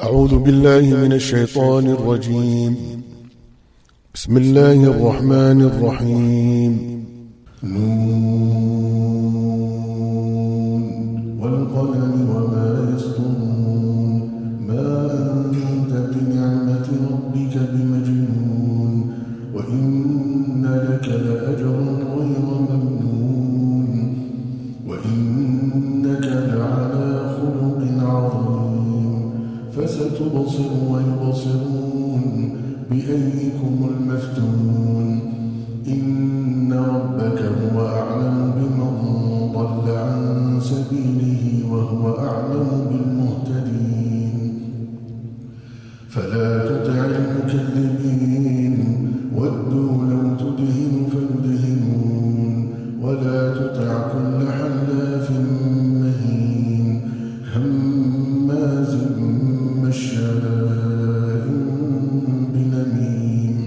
أعوذ بالله من الشيطان الرجيم. بسم الله الرحمن الرحيم. نون والقلم وما يسطرون ما أنت بنعمة ربك بمجنون وإن لك لأجرا غير ممنون وإنك لعلى خلق عظيم فستبصر ويبصرون بأيكم المفتون إن ربك هو أعلم بمن ضل عن سبيله وهو أعلم بالمهتدين فلا تطع المكذبين ودوا لو تدهن فيدهنون ولا تطع كل حلاف مهين هماز مشاء بنميم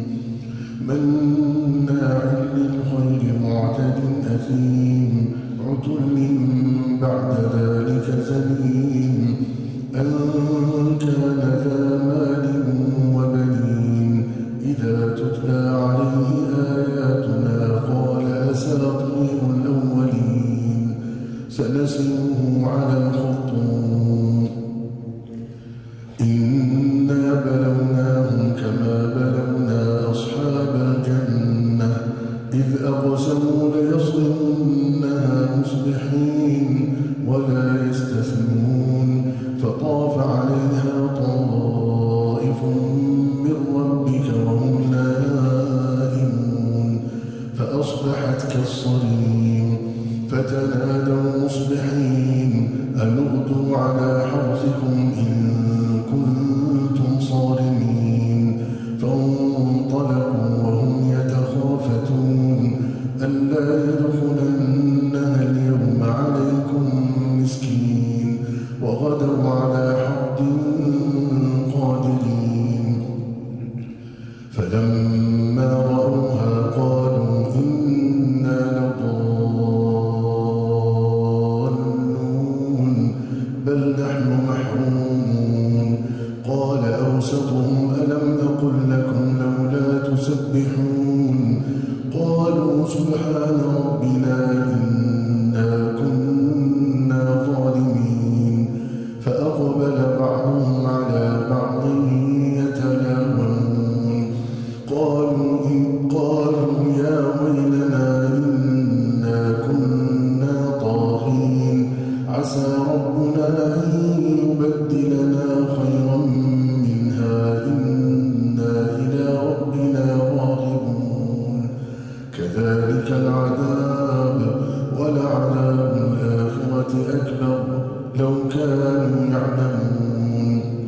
مناع للخير معتد أثيم عتل بعد ذلك زنيم أن كان ذا مال وبنين إذا تتلى عليه آياتنا قال أساطير الأولين سنسمه على الخرطوم إنا بلوناهم كما بلونا أصحاب الجنة إذ أقسموا ليصرمنها مصبحين ولا يستثنون فطاف عليها طائف من ربك وهم نائمون فأصبحت كالصريم فتنادوا مصبحين أن اغدوا على حرثكم إن كنتم صارمين فانطلقوا وهم يتخافتون ألا يدخلنها اليوم عليكم مسكين وغدوا على حرد قادرين فلما رأوها قالوا إنا لضالون بل نحن محرومون قال أوسطهم ألم أقل لكم لولا تسبحون قالوا سبحان ربنا إنا كنا ظالمين فأقبل بعضهم على بعض يتلاومون قالوا يا ويلنا إنا كنا طاغين عسى ربنا أن يبدلنا خيرا منها إنا إلى ربنا راغبون كذلك العذاب ولعذاب الآخرة أكبر لو كانوا يعلمون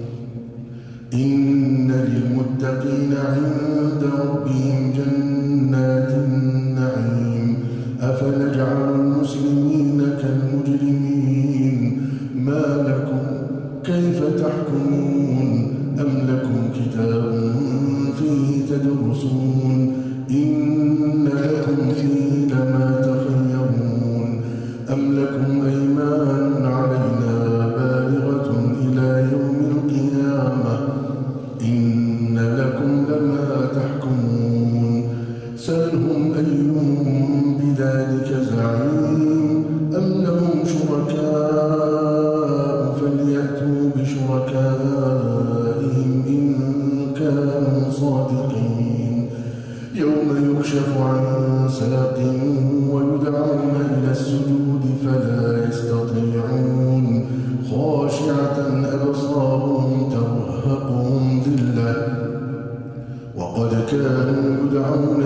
إن للمتقين عند ربهم جنات النعيم أفنجعل المسلمين كالمجرمين ما لكم كيف تحكمون أم لكم كتاب فيه تدرسون إن لكم فيه لما تخيرون أم لكم أيمان علينا بالغة إلى يوم القيامة إن لكم لما تحكمون سلهم أيهم بذلك زعيم أم لهم شركاء فليأتوا بشركائهم إن كانوا صادقين يوم يكشف عن ساق ويدعون إلى السجود فلا يستطيعون خاشعة أبصارهم ترهقهم ذلة وقد كانوا يدعون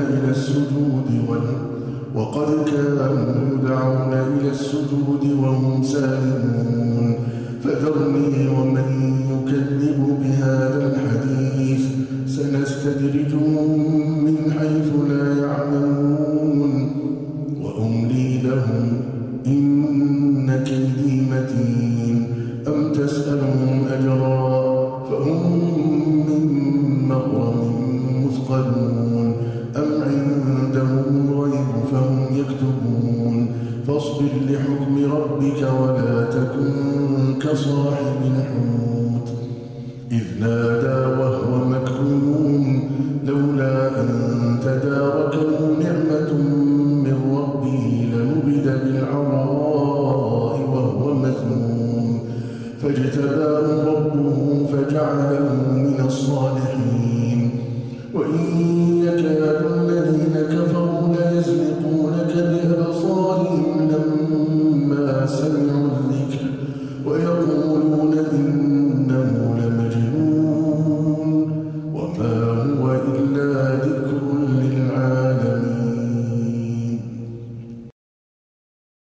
إلى السجود وهم سالمون فذرني ومن يكذب بهذا الحديث سنستدرجهم من حيث لا يعلمون وأملي لهم إن كيدي متين أم تسألهم أجرا فهم من مغرم مثقلون أم عندهم الغيب فهم يكتبون فاصبر لحكم ربك ولا تكن كصاحب الحوت إذ نادى وهو مكظوم لولا أن تداركه نعمة من ربه لنبذ بالعراء وهو مذموم فاجتباه ربه فجعله من الصالحين وإن يكاد الذين كفروا ليزلقونك بأبصارهم لما سمعوا الذكر ويقولون إنه